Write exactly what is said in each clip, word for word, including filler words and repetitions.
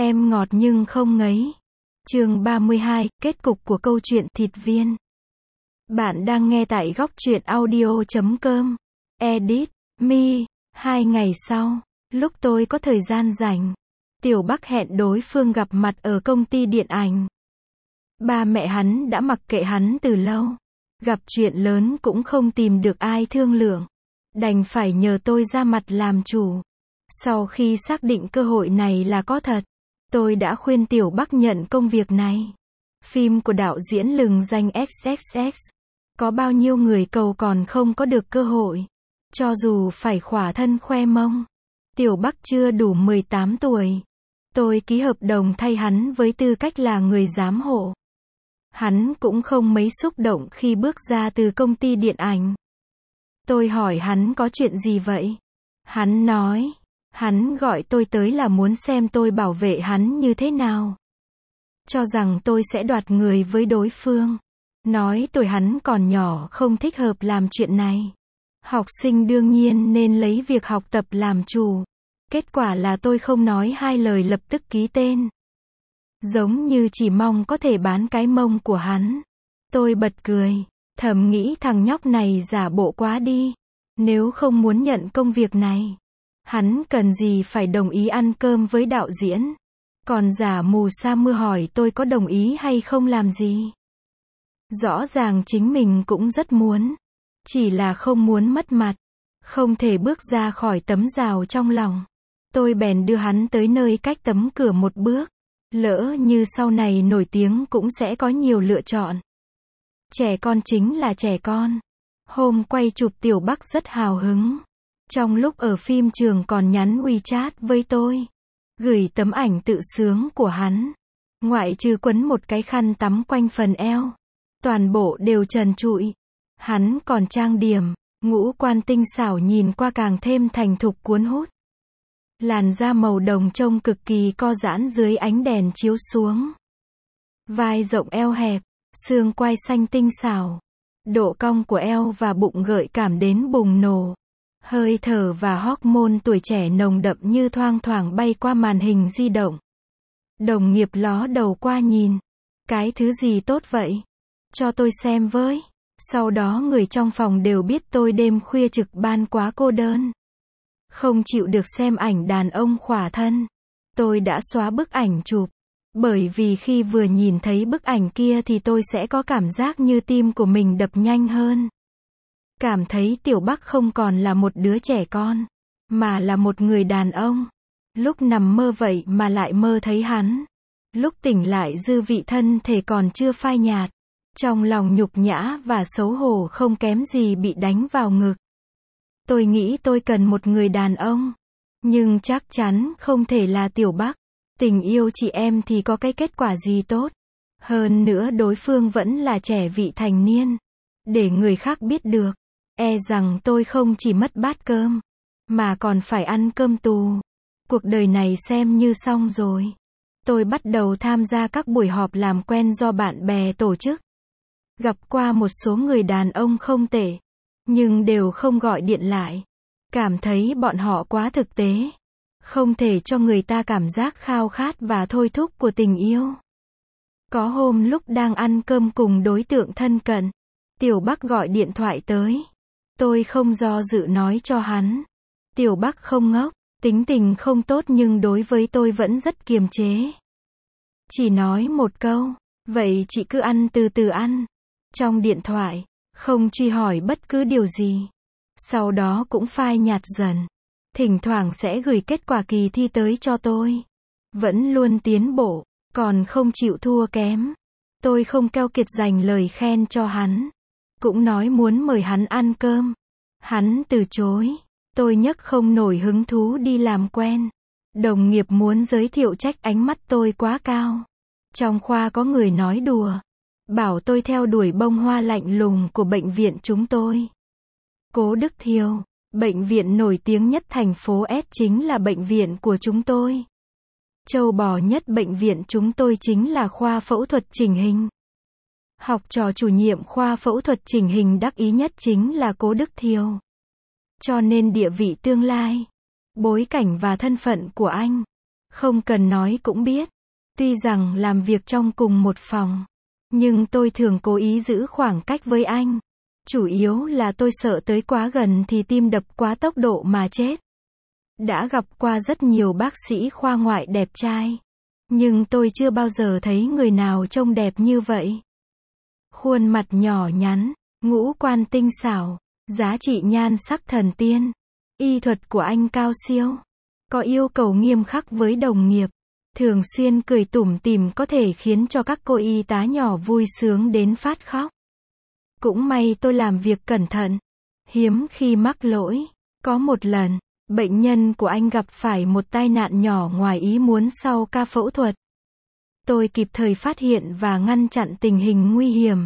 Em ngọt nhưng không ngấy. Chương ba mươi hai, kết cục của câu chuyện thịt viên. Bạn đang nghe tại góc truyện audio chấm com. Edit, me. Hai ngày sau, lúc tôi có thời gian rảnh, Tiểu Bắc hẹn đối phương gặp mặt ở công ty điện ảnh. Ba mẹ hắn đã mặc kệ hắn từ lâu. Gặp chuyện lớn cũng không tìm được ai thương lượng. Đành phải nhờ tôi ra mặt làm chủ. Sau khi xác định cơ hội này là có thật, tôi đã khuyên Tiểu Bắc nhận công việc này. Phim của đạo diễn lừng danh ích ích ích. Có bao nhiêu người cầu còn không có được cơ hội. Cho dù phải khỏa thân khoe mông. Tiểu Bắc chưa đủ mười tám tuổi. Tôi ký hợp đồng thay hắn với tư cách là người giám hộ. Hắn cũng không mấy xúc động khi bước ra từ công ty điện ảnh. Tôi hỏi hắn có chuyện gì vậy? Hắn nói, hắn gọi tôi tới là muốn xem tôi bảo vệ hắn như thế nào. Cho rằng tôi sẽ đoạt người với đối phương. Nói tuổi hắn còn nhỏ không thích hợp làm chuyện này. Học sinh đương nhiên nên lấy việc học tập làm chủ. Kết quả là tôi không nói hai lời lập tức ký tên. Giống như chỉ mong có thể bán cái mông của hắn. Tôi bật cười, thầm nghĩ thằng nhóc này giả bộ quá đi. Nếu không muốn nhận công việc này, hắn cần gì phải đồng ý ăn cơm với đạo diễn. Còn giả mù sa mưa hỏi tôi có đồng ý hay không làm gì. Rõ ràng chính mình cũng rất muốn. Chỉ là không muốn mất mặt. Không thể bước ra khỏi tấm rào trong lòng. Tôi bèn đưa hắn tới nơi cách tấm cửa một bước. Lỡ như sau này nổi tiếng cũng sẽ có nhiều lựa chọn. Trẻ con chính là trẻ con. Hôm quay chụp Tiểu Bắc rất hào hứng. Trong lúc ở phim trường còn nhắn WeChat với tôi. Gửi tấm ảnh tự sướng của hắn. Ngoại trừ quấn một cái khăn tắm quanh phần eo. Toàn bộ đều trần trụi. Hắn còn trang điểm, ngũ quan tinh xảo nhìn qua càng thêm thành thục cuốn hút. Làn da màu đồng trông cực kỳ co giãn dưới ánh đèn chiếu xuống. Vai rộng eo hẹp, xương quai xanh tinh xảo. Độ cong của eo và bụng gợi cảm đến bùng nổ. Hơi thở và hormone tuổi trẻ nồng đậm như thoang thoảng bay qua màn hình di động. Đồng nghiệp ló đầu qua nhìn. Cái thứ gì tốt vậy? Cho tôi xem với. Sau đó người trong phòng đều biết tôi đêm khuya trực ban quá cô đơn. Không chịu được xem ảnh đàn ông khỏa thân. Tôi đã xóa bức ảnh chụp. Bởi vì khi vừa nhìn thấy bức ảnh kia thì tôi sẽ có cảm giác như tim của mình đập nhanh hơn. Cảm thấy Tiểu Bắc không còn là một đứa trẻ con, mà là một người đàn ông. Lúc nằm mơ vậy mà lại mơ thấy hắn. Lúc tỉnh lại dư vị thân thể còn chưa phai nhạt. Trong lòng nhục nhã và xấu hổ không kém gì bị đánh vào ngực. Tôi nghĩ tôi cần một người đàn ông. Nhưng chắc chắn không thể là Tiểu Bắc. Tình yêu chị em thì có cái kết quả gì tốt. Hơn nữa đối phương vẫn là trẻ vị thành niên. Để người khác biết được. E rằng tôi không chỉ mất bát cơm. Mà còn phải ăn cơm tù. Cuộc đời này xem như xong rồi. Tôi bắt đầu tham gia các buổi họp làm quen do bạn bè tổ chức. Gặp qua một số người đàn ông không tệ. Nhưng đều không gọi điện lại. Cảm thấy bọn họ quá thực tế. Không thể cho người ta cảm giác khao khát và thôi thúc của tình yêu. Có hôm lúc đang ăn cơm cùng đối tượng thân cận. Tiểu Bắc gọi điện thoại tới. Tôi không do dự nói cho hắn. Tiểu Bắc không ngốc. Tính tình không tốt nhưng đối với tôi vẫn rất kiềm chế. Chỉ nói một câu. Vậy chị cứ ăn từ từ ăn. Trong điện thoại. Không truy hỏi bất cứ điều gì. Sau đó cũng phai nhạt dần. Thỉnh thoảng sẽ gửi kết quả kỳ thi tới cho tôi. Vẫn luôn tiến bộ. Còn không chịu thua kém. Tôi không keo kiệt dành lời khen cho hắn. Cũng nói muốn mời hắn ăn cơm. Hắn từ chối. Tôi nhấc không nổi hứng thú đi làm quen. Đồng nghiệp muốn giới thiệu trách ánh mắt tôi quá cao. Trong khoa có người nói đùa. Bảo tôi theo đuổi bông hoa lạnh lùng của bệnh viện chúng tôi. Cố Đức Thiều, bệnh viện nổi tiếng nhất thành phố S chính là bệnh viện của chúng tôi. Châu bò nhất bệnh viện chúng tôi chính là khoa phẫu thuật chỉnh hình. Học trò chủ nhiệm khoa phẫu thuật chỉnh hình đắc ý nhất chính là Cố Đức Thiều. Cho nên địa vị tương lai, bối cảnh và thân phận của anh Không cần nói cũng biết. Tuy rằng làm việc trong cùng một phòng, nhưng tôi thường cố ý giữ khoảng cách với anh. Chủ yếu là tôi sợ tới quá gần thì tim đập quá tốc độ mà chết. Đã gặp qua rất nhiều bác sĩ khoa ngoại đẹp trai, nhưng tôi chưa bao giờ thấy người nào trông đẹp như vậy. Khuôn mặt nhỏ nhắn, ngũ quan tinh xảo, giá trị nhan sắc thần tiên. Y thuật của anh cao siêu, có yêu cầu nghiêm khắc với đồng nghiệp, thường xuyên cười tủm tỉm có thể khiến cho các cô y tá nhỏ vui sướng đến phát khóc. Cũng may tôi làm việc cẩn thận, hiếm khi mắc lỗi. Có một lần, bệnh nhân của anh gặp phải một tai nạn nhỏ ngoài ý muốn sau ca phẫu thuật. Tôi kịp thời phát hiện và ngăn chặn tình hình nguy hiểm.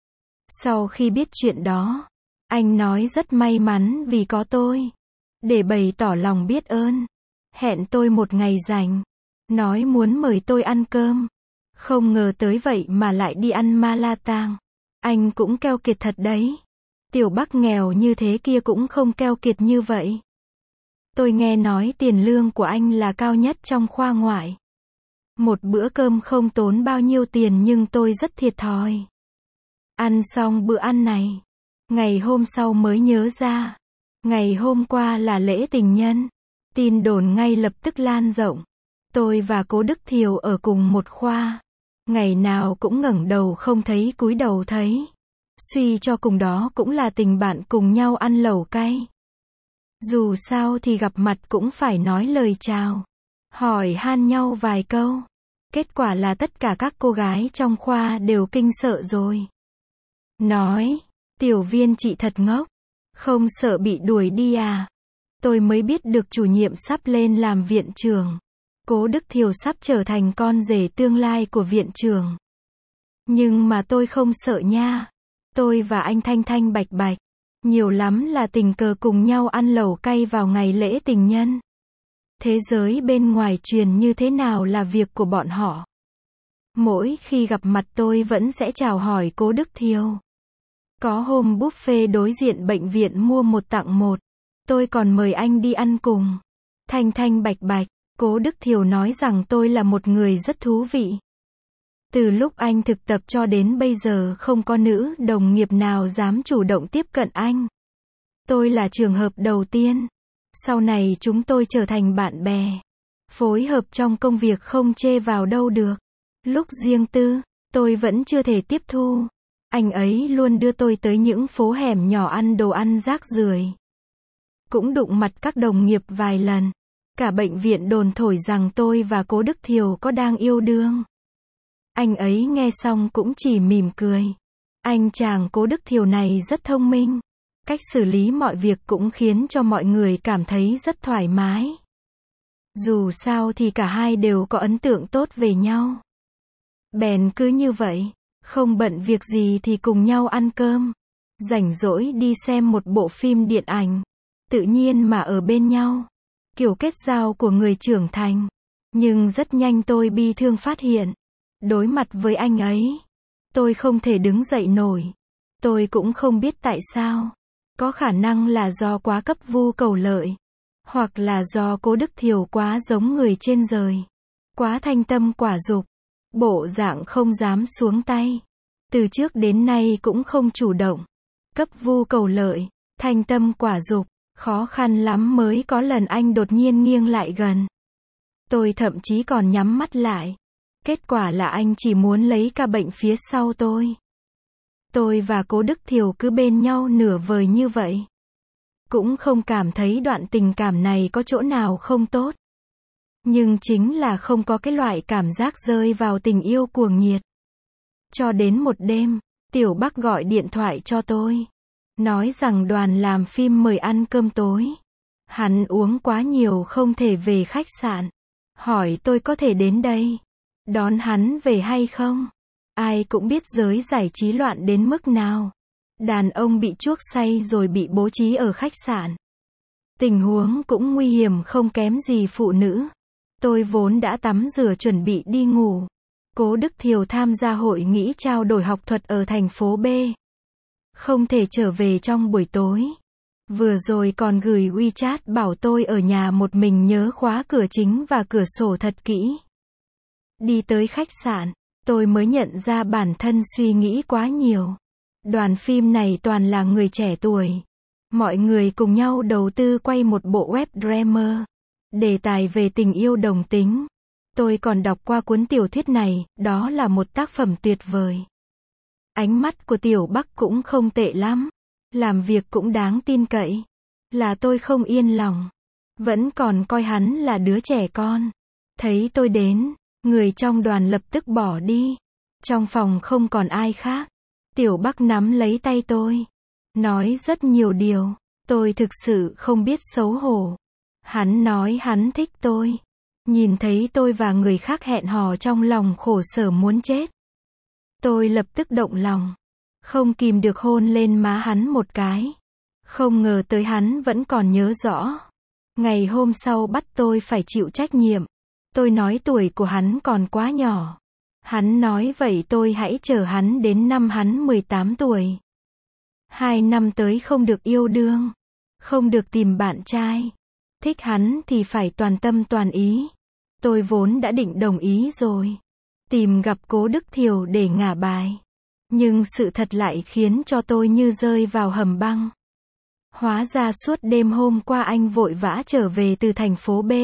Sau khi biết chuyện đó, anh nói rất may mắn vì có tôi, để bày tỏ lòng biết ơn. Hẹn tôi một ngày rảnh, nói muốn mời tôi ăn cơm. Không ngờ tới vậy mà lại đi ăn ma la tang. Anh cũng keo kiệt thật đấy. Tiểu Bắc nghèo như thế kia cũng không keo kiệt như vậy. Tôi nghe nói tiền lương của anh là cao nhất trong khoa ngoại. Một bữa cơm không tốn bao nhiêu tiền nhưng tôi rất thiệt thòi. Ăn xong bữa ăn này, ngày hôm sau mới nhớ ra, ngày hôm qua là lễ tình nhân. Tin đồn ngay lập tức lan rộng. Tôi và Cố Đức Thiều ở cùng một khoa, ngày nào cũng ngẩng đầu không thấy cúi đầu thấy. Suy cho cùng đó cũng là tình bạn cùng nhau ăn lẩu cay. Dù sao thì gặp mặt cũng phải nói lời chào, hỏi han nhau vài câu. Kết quả là tất cả các cô gái trong khoa đều kinh sợ rồi. Nói, tiểu Viên chị thật ngốc, không sợ bị đuổi đi à? Tôi mới biết được chủ nhiệm sắp lên làm viện trưởng. Cố Đức Thiều sắp trở thành con rể tương lai của viện trưởng. Nhưng mà tôi không sợ nha. Tôi và anh Thanh Thanh Bạch Bạch, nhiều lắm là tình cờ cùng nhau ăn lẩu cay vào ngày lễ tình nhân. Thế giới bên ngoài truyền như thế nào là việc của bọn họ. Mỗi khi gặp mặt tôi vẫn sẽ chào hỏi Cố Đức Thiều. Có hôm buffet đối diện bệnh viện mua một tặng một. Tôi còn mời anh đi ăn cùng. Thanh Thanh Bạch Bạch, Cố Đức Thiều nói rằng tôi là một người rất thú vị. Từ lúc anh thực tập cho đến bây giờ không có nữ đồng nghiệp nào dám chủ động tiếp cận anh. Tôi là trường hợp đầu tiên. Sau này chúng tôi trở thành bạn bè. Phối hợp trong công việc không chê vào đâu được. Lúc riêng tư, tôi vẫn chưa thể tiếp thu. Anh ấy luôn đưa tôi tới những phố hẻm nhỏ ăn đồ ăn rác rưởi. Cũng đụng mặt các đồng nghiệp vài lần. Cả bệnh viện đồn thổi rằng tôi và Cố Đức Thiều có đang yêu đương. Anh ấy nghe xong cũng chỉ mỉm cười. Anh chàng Cố Đức Thiều này rất thông minh. Cách xử lý mọi việc cũng khiến cho mọi người cảm thấy rất thoải mái. Dù sao thì cả hai đều có ấn tượng tốt về nhau. Bèn cứ như vậy, không bận việc gì thì cùng nhau ăn cơm. Rảnh rỗi đi xem một bộ phim điện ảnh. Tự nhiên mà ở bên nhau. Kiểu kết giao của người trưởng thành. Nhưng rất nhanh tôi bi thương phát hiện. Đối mặt với anh ấy, tôi không thể đứng dậy nổi. Tôi cũng không biết tại sao. Có khả năng là do quá cấp vu cầu lợi. Hoặc là do Cố Đức Thiều quá giống người trên giời. Quá thanh tâm quả dục. Bộ dạng không dám xuống tay. Từ trước đến nay cũng không chủ động. Cấp vu cầu lợi, thanh tâm quả dục. Khó khăn lắm mới có lần anh đột nhiên nghiêng lại gần. Tôi thậm chí còn nhắm mắt lại. Kết quả là anh chỉ muốn lấy ca bệnh phía sau tôi. Tôi và Cố Đức Thiều cứ bên nhau nửa vời như vậy. Cũng không cảm thấy đoạn tình cảm này có chỗ nào không tốt. Nhưng chính là không có cái loại cảm giác rơi vào tình yêu cuồng nhiệt. Cho đến một đêm, Tiểu Bắc gọi điện thoại cho tôi. Nói rằng đoàn làm phim mời ăn cơm tối. Hắn uống quá nhiều không thể về khách sạn. Hỏi tôi có thể đến đây đón hắn về hay không? Ai cũng biết giới giải trí loạn đến mức nào. Đàn ông bị chuốc say rồi bị bố trí ở khách sạn. Tình huống cũng nguy hiểm không kém gì phụ nữ. Tôi vốn đã tắm rửa chuẩn bị đi ngủ. Cố Đức Thiều tham gia hội nghị trao đổi học thuật ở thành phố B. Không thể trở về trong buổi tối. Vừa rồi còn gửi WeChat bảo tôi ở nhà một mình nhớ khóa cửa chính và cửa sổ thật kỹ. Đi tới khách sạn, tôi mới nhận ra bản thân suy nghĩ quá nhiều. Đoàn phim này toàn là người trẻ tuổi. Mọi người cùng nhau đầu tư quay một bộ web drama. Đề tài về tình yêu đồng tính. Tôi còn đọc qua cuốn tiểu thuyết này, đó là một tác phẩm tuyệt vời. Ánh mắt của Tiểu Bắc cũng không tệ lắm. Làm việc cũng đáng tin cậy. Là tôi không yên lòng. Vẫn còn coi hắn là đứa trẻ con. Thấy tôi đến, người trong đoàn lập tức bỏ đi. Trong phòng không còn ai khác. Tiểu Bắc nắm lấy tay tôi. Nói rất nhiều điều. Tôi thực sự không biết xấu hổ. Hắn nói hắn thích tôi. Nhìn thấy tôi và người khác hẹn hò trong lòng khổ sở muốn chết. Tôi lập tức động lòng. Không kìm được hôn lên má hắn một cái. Không ngờ tới hắn vẫn còn nhớ rõ. Ngày hôm sau bắt tôi phải chịu trách nhiệm. Tôi nói tuổi của hắn còn quá nhỏ. Hắn nói vậy tôi hãy chờ hắn đến năm hắn mười tám tuổi. Hai năm tới không được yêu đương. Không được tìm bạn trai. Thích hắn thì phải toàn tâm toàn ý. Tôi vốn đã định đồng ý rồi. Tìm gặp Cố Đức Thiều để ngả bài. Nhưng sự thật lại khiến cho tôi như rơi vào hầm băng. Hóa ra suốt đêm hôm qua anh vội vã trở về từ thành phố B.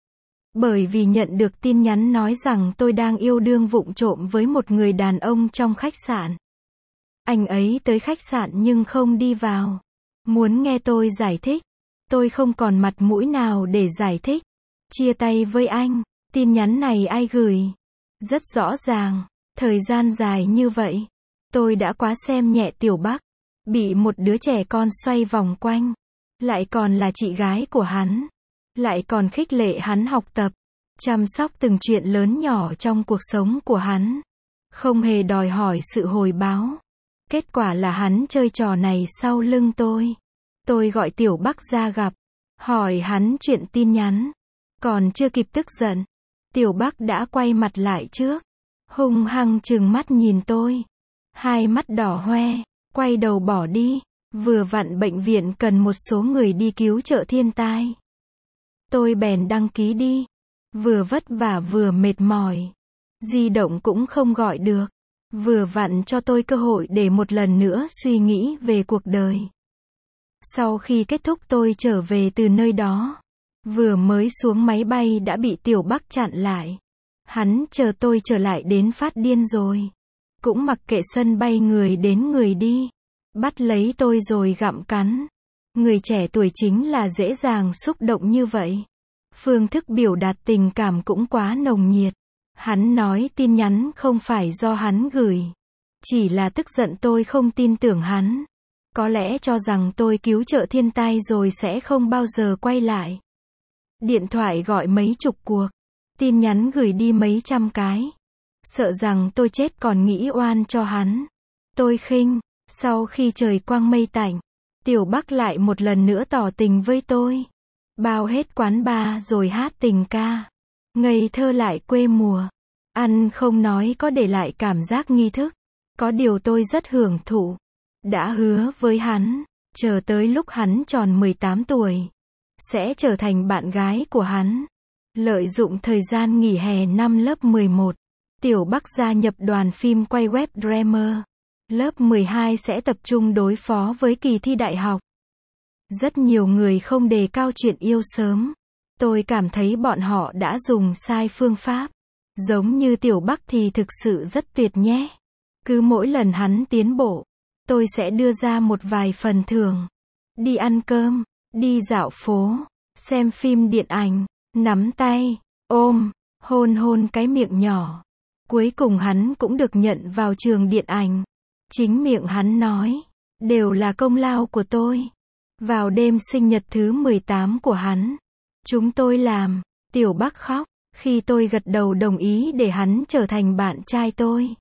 Bởi vì nhận được tin nhắn nói rằng tôi đang yêu đương vụng trộm với một người đàn ông trong khách sạn. Anh ấy tới khách sạn nhưng không đi vào. Muốn nghe tôi giải thích. Tôi không còn mặt mũi nào để giải thích. Chia tay với anh. Tin nhắn này ai gửi? Rất rõ ràng. Thời gian dài như vậy. Tôi đã quá xem nhẹ Tiểu Bắc. Bị một đứa trẻ con xoay vòng quanh. Lại còn là chị gái của hắn. Lại còn khích lệ hắn học tập. Chăm sóc từng chuyện lớn nhỏ trong cuộc sống của hắn. Không hề đòi hỏi sự hồi báo. Kết quả là hắn chơi trò này sau lưng tôi. Tôi gọi Tiểu Bắc ra gặp. Hỏi hắn chuyện tin nhắn. Còn chưa kịp tức giận. Tiểu Bắc đã quay mặt lại trước. Hung hăng trừng mắt nhìn tôi. Hai mắt đỏ hoe. Quay đầu bỏ đi. Vừa vặn bệnh viện cần một số người đi cứu trợ thiên tai. Tôi bèn đăng ký đi. Vừa vất vả vừa mệt mỏi. Di động cũng không gọi được. Vừa vặn cho tôi cơ hội để một lần nữa suy nghĩ về cuộc đời. Sau khi kết thúc tôi trở về từ nơi đó. Vừa mới xuống máy bay đã bị Tiểu Bắc chặn lại. Hắn chờ tôi trở lại đến phát điên rồi. Cũng mặc kệ sân bay người đến người đi. Bắt lấy tôi rồi gặm cắn. Người trẻ tuổi chính là dễ dàng xúc động như vậy. Phương thức biểu đạt tình cảm cũng quá nồng nhiệt. Hắn nói tin nhắn không phải do hắn gửi. Chỉ là tức giận tôi không tin tưởng hắn. Có lẽ cho rằng tôi cứu trợ thiên tai rồi sẽ không bao giờ quay lại. Điện thoại gọi mấy chục cuộc. Tin nhắn gửi đi mấy trăm cái. Sợ rằng tôi chết còn nghĩ oan cho hắn. Tôi khinh. Sau khi trời quang mây tạnh. Tiểu Bắc lại một lần nữa tỏ tình với tôi. Bao hết quán bar rồi hát tình ca. Ngây thơ lại quê mùa. Ăn không nói có để lại cảm giác nghi thức. Có điều tôi rất hưởng thụ. Đã hứa với hắn. Chờ tới lúc hắn tròn mười tám tuổi. Sẽ trở thành bạn gái của hắn. Lợi dụng thời gian nghỉ hè năm lớp mười một. Tiểu Bắc gia nhập đoàn phim quay web drama. Lớp mười hai sẽ tập trung đối phó với kỳ thi đại học. Rất nhiều người không đề cao chuyện yêu sớm. Tôi cảm thấy bọn họ đã dùng sai phương pháp. Giống như Tiểu Bắc thì thực sự rất tuyệt nhé. Cứ mỗi lần hắn tiến bộ, tôi sẽ đưa ra một vài phần thưởng. Đi ăn cơm, đi dạo phố, xem phim điện ảnh, nắm tay, ôm, hôn hôn cái miệng nhỏ. Cuối cùng hắn cũng được nhận vào trường điện ảnh. Chính miệng hắn nói, đều là công lao của tôi. Vào đêm sinh nhật thứ mười tám của hắn, chúng tôi làm. Tiểu Bắc khóc, khi tôi gật đầu đồng ý để hắn trở thành bạn trai tôi.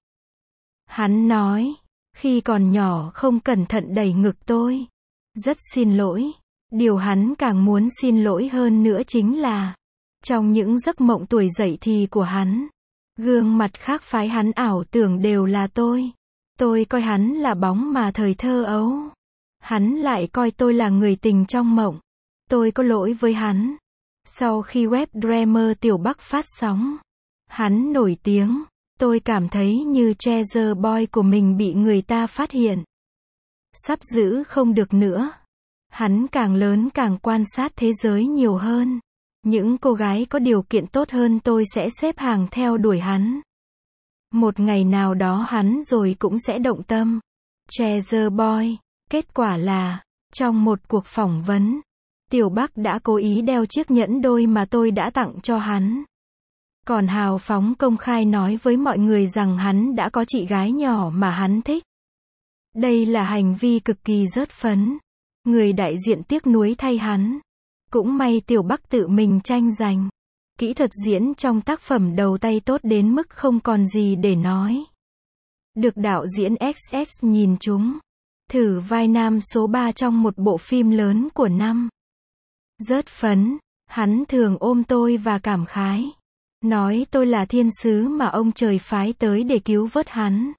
Hắn nói, khi còn nhỏ không cẩn thận đẩy ngực tôi. Rất xin lỗi. Điều hắn càng muốn xin lỗi hơn nữa chính là, trong những giấc mộng tuổi dậy thì của hắn, gương mặt khác phái hắn ảo tưởng đều là tôi. Tôi coi hắn là bóng mà thời thơ ấu. Hắn lại coi tôi là người tình trong mộng. Tôi có lỗi với hắn. Sau khi web drama Tiểu Bắc phát sóng, hắn nổi tiếng, tôi cảm thấy như treasure boy của mình bị người ta phát hiện. Sắp giữ không được nữa. Hắn càng lớn càng quan sát thế giới nhiều hơn. Những cô gái có điều kiện tốt hơn tôi sẽ xếp hàng theo đuổi hắn. Một ngày nào đó hắn rồi cũng sẽ động tâm. Treasure boy. Kết quả là, trong một cuộc phỏng vấn, Tiểu Bắc đã cố ý đeo chiếc nhẫn đôi mà tôi đã tặng cho hắn. Còn hào phóng công khai nói với mọi người rằng hắn đã có chị gái nhỏ mà hắn thích. Đây là hành vi cực kỳ rớt phấn. Người đại diện tiếc nuối thay hắn. Cũng may Tiểu Bắc tự mình tranh giành. Kỹ thuật diễn trong tác phẩm đầu tay tốt đến mức không còn gì để nói. Được đạo diễn ích ích nhìn trúng. Thử vai nam số ba trong một bộ phim lớn của năm. Rớt phấn, hắn thường ôm tôi và cảm khái. Nói tôi là thiên sứ mà ông trời phái tới để cứu vớt hắn.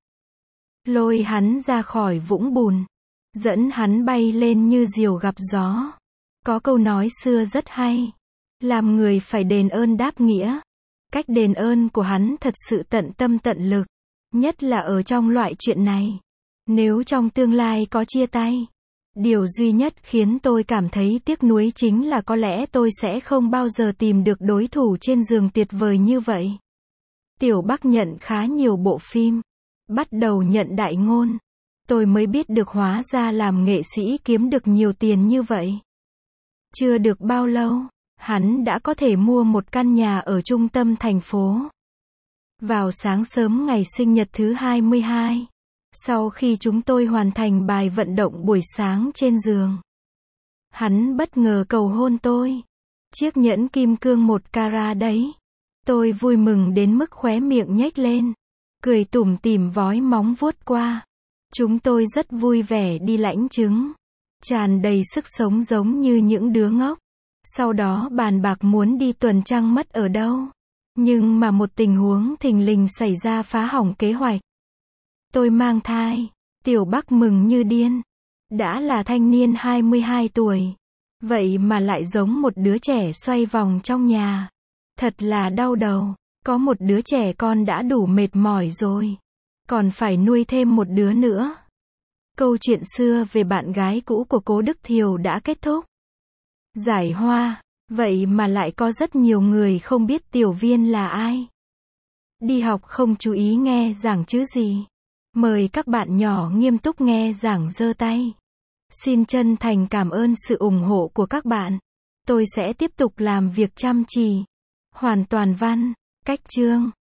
Lôi hắn ra khỏi vũng bùn. Dẫn hắn bay lên như diều gặp gió. Có câu nói xưa rất hay. Làm người phải đền ơn đáp nghĩa. Cách đền ơn của hắn thật sự tận tâm tận lực. Nhất là ở trong loại chuyện này. Nếu trong tương lai có chia tay, điều duy nhất khiến tôi cảm thấy tiếc nuối chính là có lẽ tôi sẽ không bao giờ tìm được đối thủ trên giường tuyệt vời như vậy. Tiểu Bắc nhận khá nhiều bộ phim. Bắt đầu nhận đại ngôn. Tôi mới biết được hóa ra làm nghệ sĩ kiếm được nhiều tiền như vậy. Chưa được bao lâu, hắn đã có thể mua một căn nhà ở trung tâm thành phố. Vào sáng sớm ngày sinh nhật thứ hai mươi hai, sau khi chúng tôi hoàn thành bài vận động buổi sáng trên giường, hắn bất ngờ cầu hôn tôi. Chiếc nhẫn kim cương một carat đấy. Tôi vui mừng đến mức khóe miệng nhếch lên, cười tủm tỉm vói móng vuốt qua. Chúng tôi rất vui vẻ đi lãnh chứng, tràn đầy sức sống giống như những đứa ngốc. Sau đó bàn bạc muốn đi tuần trăng mật ở đâu. Nhưng mà một tình huống thình lình xảy ra phá hỏng kế hoạch. Tôi mang thai. Tiểu Bắc mừng như điên. Đã là thanh niên hai mươi hai tuổi. Vậy mà lại giống một đứa trẻ xoay vòng trong nhà. Thật là đau đầu. Có một đứa trẻ con đã đủ mệt mỏi rồi. Còn phải nuôi thêm một đứa nữa. Câu chuyện xưa về bạn gái cũ của Cố Đức Thiều đã kết thúc. Giải hoa. Vậy mà lại có rất nhiều người không biết Tiểu Viên là ai. Đi học không chú ý nghe giảng chứ gì. Mời các bạn nhỏ nghiêm túc nghe giảng giơ tay. Xin chân thành cảm ơn sự ủng hộ của các bạn. Tôi sẽ tiếp tục làm việc chăm chỉ. Hoàn toàn văn, cách chương.